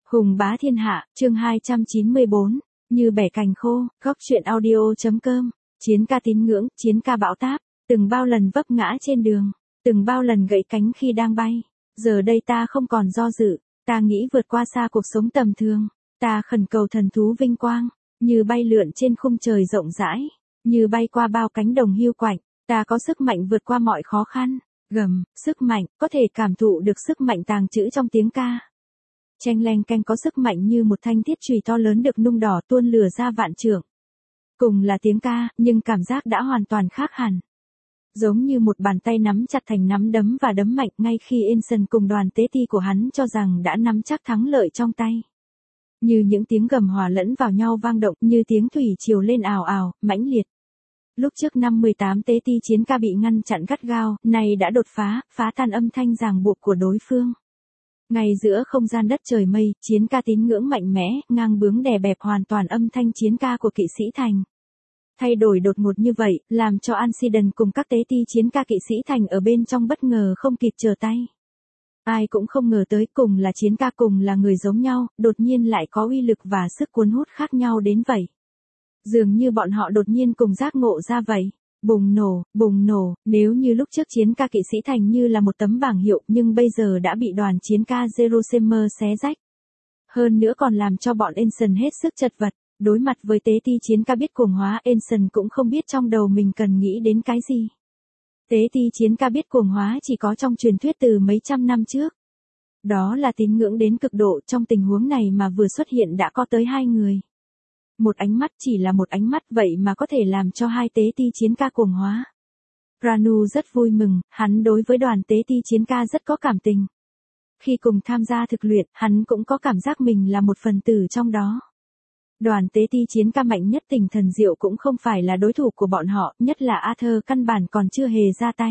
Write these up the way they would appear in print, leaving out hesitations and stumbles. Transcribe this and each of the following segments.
Hùng bá thiên hạ, chương 294, như bẻ cành khô, góc truyện audio.com, chiến ca tín ngưỡng, chiến ca bão táp, từng bao lần vấp ngã trên đường, từng bao lần gãy cánh khi đang bay, giờ đây ta không còn do dự, ta nghĩ vượt qua xa cuộc sống tầm thường, ta khẩn cầu thần thú vinh quang, như bay lượn trên khung trời rộng rãi, như bay qua bao cánh đồng hiu quạnh, ta có sức mạnh vượt qua mọi khó khăn, sức mạnh, có thể cảm thụ được sức mạnh tàng trữ trong tiếng ca. Cheng leng keng có sức mạnh như một thanh thiết chùy to lớn được nung đỏ tuôn lửa ra vạn trượng. Cùng là tiếng ca, nhưng cảm giác đã hoàn toàn khác hẳn. Giống như một bàn tay nắm chặt thành nắm đấm và đấm mạnh ngay khi Ensign cùng đoàn tế ti của hắn cho rằng đã nắm chắc thắng lợi trong tay. Như những tiếng gầm hòa lẫn vào nhau vang động, như tiếng thủy triều lên ào ào, mãnh liệt. Lúc trước năm 18 tế ti chiến ca bị ngăn chặn gắt gao, nay đã đột phá tan âm thanh ràng buộc của đối phương. Ngay giữa không gian đất trời mây, chiến ca tín ngưỡng mạnh mẽ, ngang bướng đè bẹp hoàn toàn âm thanh chiến ca của kỵ sĩ thành. Thay đổi đột ngột như vậy, làm cho Ansidan cùng các tế ti chiến ca kỵ sĩ thành ở bên trong bất ngờ không kịp trở tay. Ai cũng không ngờ tới cùng là chiến ca cùng là người giống nhau, đột nhiên lại có uy lực và sức cuốn hút khác nhau đến vậy. Dường như bọn họ đột nhiên cùng giác ngộ ra vậy. Bùng nổ, nếu như lúc trước chiến ca kỵ sĩ thành như là một tấm bảng hiệu nhưng bây giờ đã bị đoàn chiến ca Jerusalem xé rách. Hơn nữa còn làm cho bọn Ensign hết sức chật vật, đối mặt với tế ti chiến ca biết cuồng hóa Ensign cũng không biết trong đầu mình cần nghĩ đến cái gì. Tế ti chiến ca biết cuồng hóa chỉ có trong truyền thuyết từ mấy trăm năm trước. Đó là tín ngưỡng đến cực độ trong tình huống này mà vừa xuất hiện đã có tới 2 người. Một ánh mắt chỉ là một ánh mắt vậy mà có thể làm cho 2 tế ti chiến ca cuồng hóa. Ranu rất vui mừng, hắn đối với đoàn tế ti chiến ca rất có cảm tình. Khi cùng tham gia thực luyện, hắn cũng có cảm giác mình là một phần tử trong đó. Đoàn tế ti chiến ca mạnh nhất tỉnh thần diệu cũng không phải là đối thủ của bọn họ, nhất là Arthur căn bản còn chưa hề ra tay.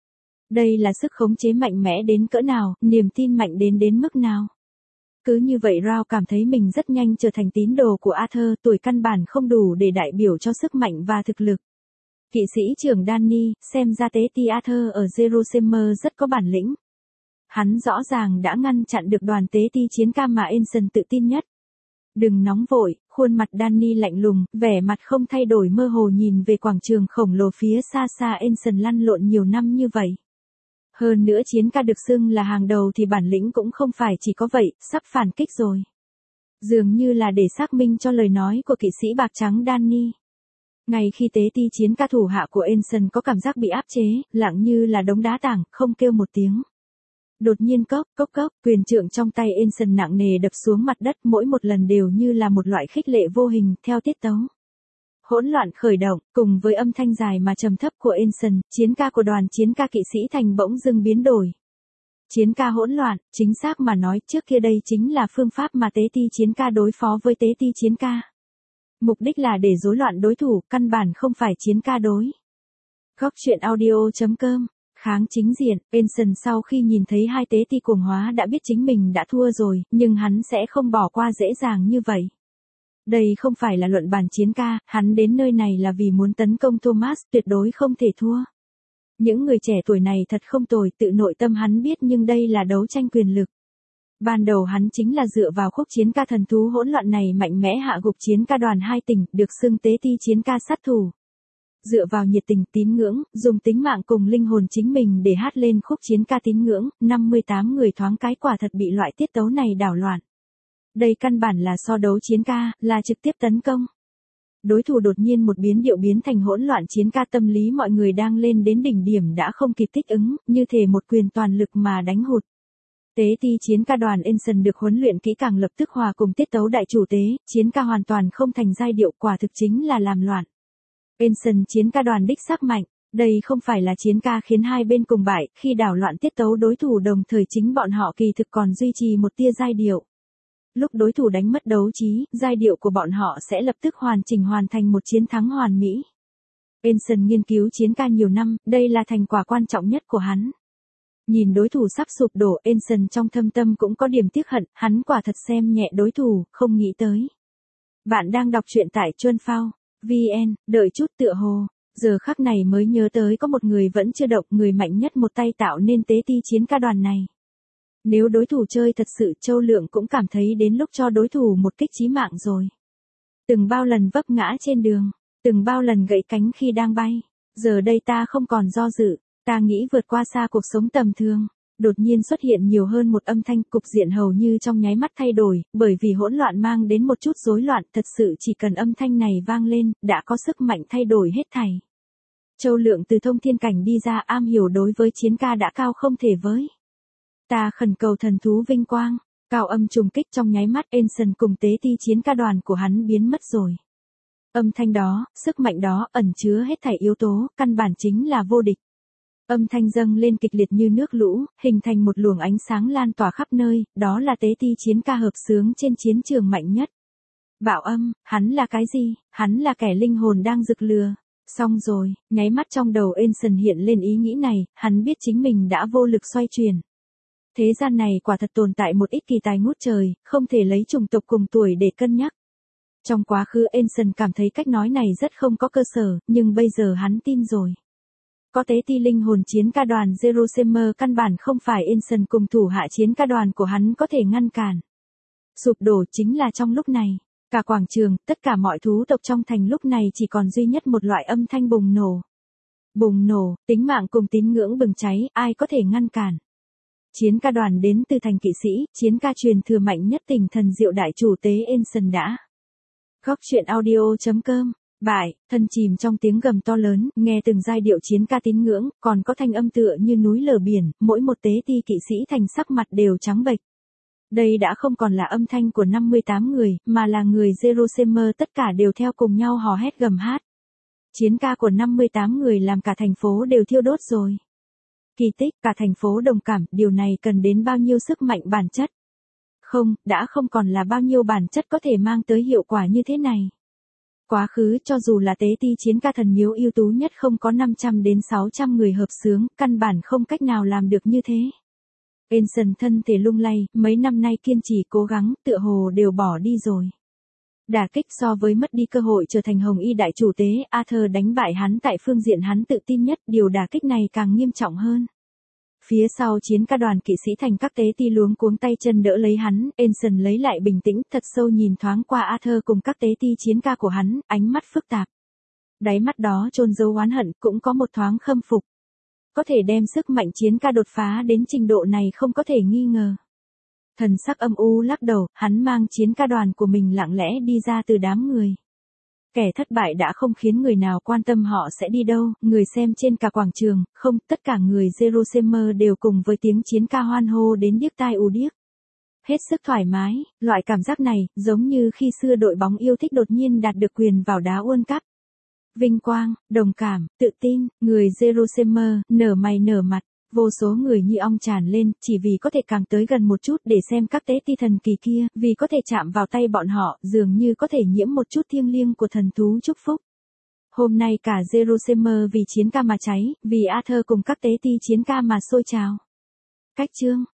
Đây là sức khống chế mạnh mẽ đến cỡ nào, niềm tin mạnh đến mức nào. Cứ như vậy Rao cảm thấy mình rất nhanh trở thành tín đồ của Arthur, tuổi căn bản không đủ để đại biểu cho sức mạnh và thực lực. Kỵ sĩ trưởng Danny, xem ra tế ti Arthur ở Jerusalem rất có bản lĩnh. Hắn rõ ràng đã ngăn chặn được đoàn tế ti chiến ca mà Ensign tự tin nhất. Đừng nóng vội, khuôn mặt Danny lạnh lùng, vẻ mặt không thay đổi mơ hồ nhìn về quảng trường khổng lồ phía xa Ensign lăn lộn nhiều năm như vậy. Hơn nữa chiến ca được xưng là hàng đầu thì bản lĩnh cũng không phải chỉ có vậy, sắp phản kích rồi. Dường như là để xác minh cho lời nói của kỵ sĩ bạc trắng Danny. Ngay khi tế ti chiến ca thủ hạ của Ensign có cảm giác bị áp chế, lặng như là đống đá tảng, không kêu một tiếng. Đột nhiên cốc, quyền trượng trong tay Ensign nặng nề đập xuống mặt đất, mỗi một lần đều như là một loại khích lệ vô hình, theo tiết tấu. Hỗn loạn khởi động, cùng với âm thanh dài mà trầm thấp của Ensign, chiến ca của đoàn chiến ca kỵ sĩ thành bỗng dưng biến đổi. Chiến ca hỗn loạn, chính xác mà nói trước kia đây chính là phương pháp mà tế ti chiến ca đối phó với tế ti chiến ca. Mục đích là để rối loạn đối thủ, căn bản không phải chiến ca đối. Góc truyện audio.com, kháng chính diện, Ensign sau khi nhìn thấy 2 tế ti cuồng hóa đã biết chính mình đã thua rồi, nhưng hắn sẽ không bỏ qua dễ dàng như vậy. Đây không phải là luận bàn chiến ca, hắn đến nơi này là vì muốn tấn công Thomas, tuyệt đối không thể thua. Những người trẻ tuổi này thật không tồi, tự nội tâm hắn biết nhưng đây là đấu tranh quyền lực. Ban đầu hắn chính là dựa vào khúc chiến ca thần thú hỗn loạn này mạnh mẽ hạ gục chiến ca đoàn 2 tỉnh, được xưng tế ti chiến ca sát thủ. Dựa vào nhiệt tình tín ngưỡng, dùng tính mạng cùng linh hồn chính mình để hát lên khúc chiến ca tín ngưỡng, 58 người thoáng cái quả thật bị loại tiết tấu này đảo loạn. Đây căn bản là so đấu chiến ca, là trực tiếp tấn công. Đối thủ đột nhiên một biến điệu biến thành hỗn loạn chiến ca, tâm lý mọi người đang lên đến đỉnh điểm đã không kịp thích ứng, như thể một quyền toàn lực mà đánh hụt. Tế ti chiến ca đoàn Ensign được huấn luyện kỹ càng lập tức hòa cùng tiết tấu đại chủ tế, chiến ca hoàn toàn không thành giai điệu, quả thực chính là làm loạn. Ensign chiến ca đoàn đích xác mạnh, đây không phải là chiến ca khiến hai bên cùng bại, khi đảo loạn tiết tấu đối thủ đồng thời chính bọn họ kỳ thực còn duy trì một tia giai điệu. Lúc đối thủ đánh mất đấu trí, giai điệu của bọn họ sẽ lập tức hoàn thành một chiến thắng hoàn mỹ. Ensign nghiên cứu chiến ca nhiều năm, đây là thành quả quan trọng nhất của hắn. Nhìn đối thủ sắp sụp đổ, Ensign trong thâm tâm cũng có điểm tiếc hận, hắn quả thật xem nhẹ đối thủ, không nghĩ tới. Bạn đang đọc truyện tại Chuanphao.vn, đợi chút tựa hồ, giờ khắc này mới nhớ tới có một người vẫn chưa động, người mạnh nhất một tay tạo nên tế ti chiến ca đoàn này. Nếu đối thủ chơi thật sự, Châu Lượng cũng cảm thấy đến lúc cho đối thủ một kích chí mạng rồi. Từng bao lần vấp ngã trên đường, từng bao lần gãy cánh khi đang bay. Giờ đây ta không còn do dự, ta nghĩ vượt qua xa cuộc sống tầm thường. Đột nhiên xuất hiện nhiều hơn một âm thanh, cục diện hầu như trong nháy mắt thay đổi, bởi vì hỗn loạn mang đến một chút rối loạn, thật sự chỉ cần âm thanh này vang lên, đã có sức mạnh thay đổi hết thảy. Châu Lượng từ thông thiên cảnh đi ra, am hiểu đối với chiến ca đã cao không thể với. Ta khẩn cầu thần thú vinh quang, cao âm trùng kích trong nháy mắt, Ensign cùng tế ti chiến ca đoàn của hắn biến mất rồi. Âm thanh đó, sức mạnh đó, ẩn chứa hết thảy yếu tố, căn bản chính là vô địch. Âm thanh dâng lên kịch liệt như nước lũ, hình thành một luồng ánh sáng lan tỏa khắp nơi, đó là tế ti chiến ca hợp xướng trên chiến trường mạnh nhất. Bạo âm, hắn là cái gì? Hắn là kẻ linh hồn đang rực lừa. Xong rồi, nháy mắt trong đầu Ensign hiện lên ý nghĩ này, hắn biết chính mình đã vô lực xoay chuyển. Thế gian này quả thật tồn tại một ít kỳ tài ngút trời, không thể lấy chủng tộc cùng tuổi để cân nhắc. Trong quá khứ Ensign cảm thấy cách nói này rất không có cơ sở, nhưng bây giờ hắn tin rồi. Có tế ti linh hồn chiến ca đoàn Jerusalem, căn bản không phải Ensign cùng thủ hạ chiến ca đoàn của hắn có thể ngăn cản. Sụp đổ chính là trong lúc này. Cả quảng trường, tất cả mọi thú tộc trong thành lúc này chỉ còn duy nhất một loại âm thanh bùng nổ. Bùng nổ, tính mạng cùng tín ngưỡng bừng cháy, ai có thể ngăn cản. Chiến ca đoàn đến từ thành kỵ sĩ, chiến ca truyền thừa mạnh nhất tình thần diệu đại chủ tế Ensign đã. Góc truyện audio.com. Bại, thân chìm trong tiếng gầm to lớn, nghe từng giai điệu chiến ca tín ngưỡng, còn có thanh âm tựa như núi lở biển, mỗi một tế ti kỵ sĩ thành sắc mặt đều trắng bệch. Đây đã không còn là âm thanh của 58 người, mà là người Jerusalem, tất cả đều theo cùng nhau hò hét gầm hát. Chiến ca của 58 người làm cả thành phố đều thiêu đốt rồi. Kỳ tích, cả thành phố đồng cảm, điều này cần đến bao nhiêu sức mạnh bản chất. Không, đã không còn là bao nhiêu bản chất có thể mang tới hiệu quả như thế này. Quá khứ, cho dù là tế ti chiến ca thần miếu ưu tú nhất không có 500 đến 600 người hợp xướng, căn bản không cách nào làm được như thế. Ensign thân thể lung lay, mấy năm nay kiên trì cố gắng, tựa hồ đều bỏ đi rồi. Đả kích so với mất đi cơ hội trở thành hồng y đại chủ tế, Arthur đánh bại hắn tại phương diện hắn tự tin nhất, điều đả kích này càng nghiêm trọng hơn. Phía sau chiến ca đoàn kỵ sĩ thành các tế ti luống cuống tay chân đỡ lấy hắn, Ensign lấy lại bình tĩnh, thật sâu nhìn thoáng qua Arthur cùng các tế ti chiến ca của hắn, ánh mắt phức tạp. Đáy mắt đó chôn giấu oán hận, cũng có một thoáng khâm phục. Có thể đem sức mạnh chiến ca đột phá đến trình độ này không có thể nghi ngờ. Thần sắc âm u lắc đầu, hắn mang chiến ca đoàn của mình lặng lẽ đi ra từ đám người. Kẻ thất bại đã không khiến người nào quan tâm họ sẽ đi đâu, người xem trên cả quảng trường, không, tất cả người Jerusalem đều cùng với tiếng chiến ca hoan hô đến điếc tai ù điếc. Hết sức thoải mái, loại cảm giác này, giống như khi xưa đội bóng yêu thích đột nhiên đạt được quyền vào đá World Cup. Vinh quang, đồng cảm, tự tin, người Jerusalem, nở mày nở mặt, vô số người như ong tràn lên, chỉ vì có thể càng tới gần một chút để xem các tế ti thần kỳ kia, vì có thể chạm vào tay bọn họ, dường như có thể nhiễm một chút thiêng liêng của thần thú chúc phúc. Hôm nay cả Jerusalem vì chiến ca mà cháy, vì Arthur cùng các tế ti chiến ca mà sôi trào. Cách chương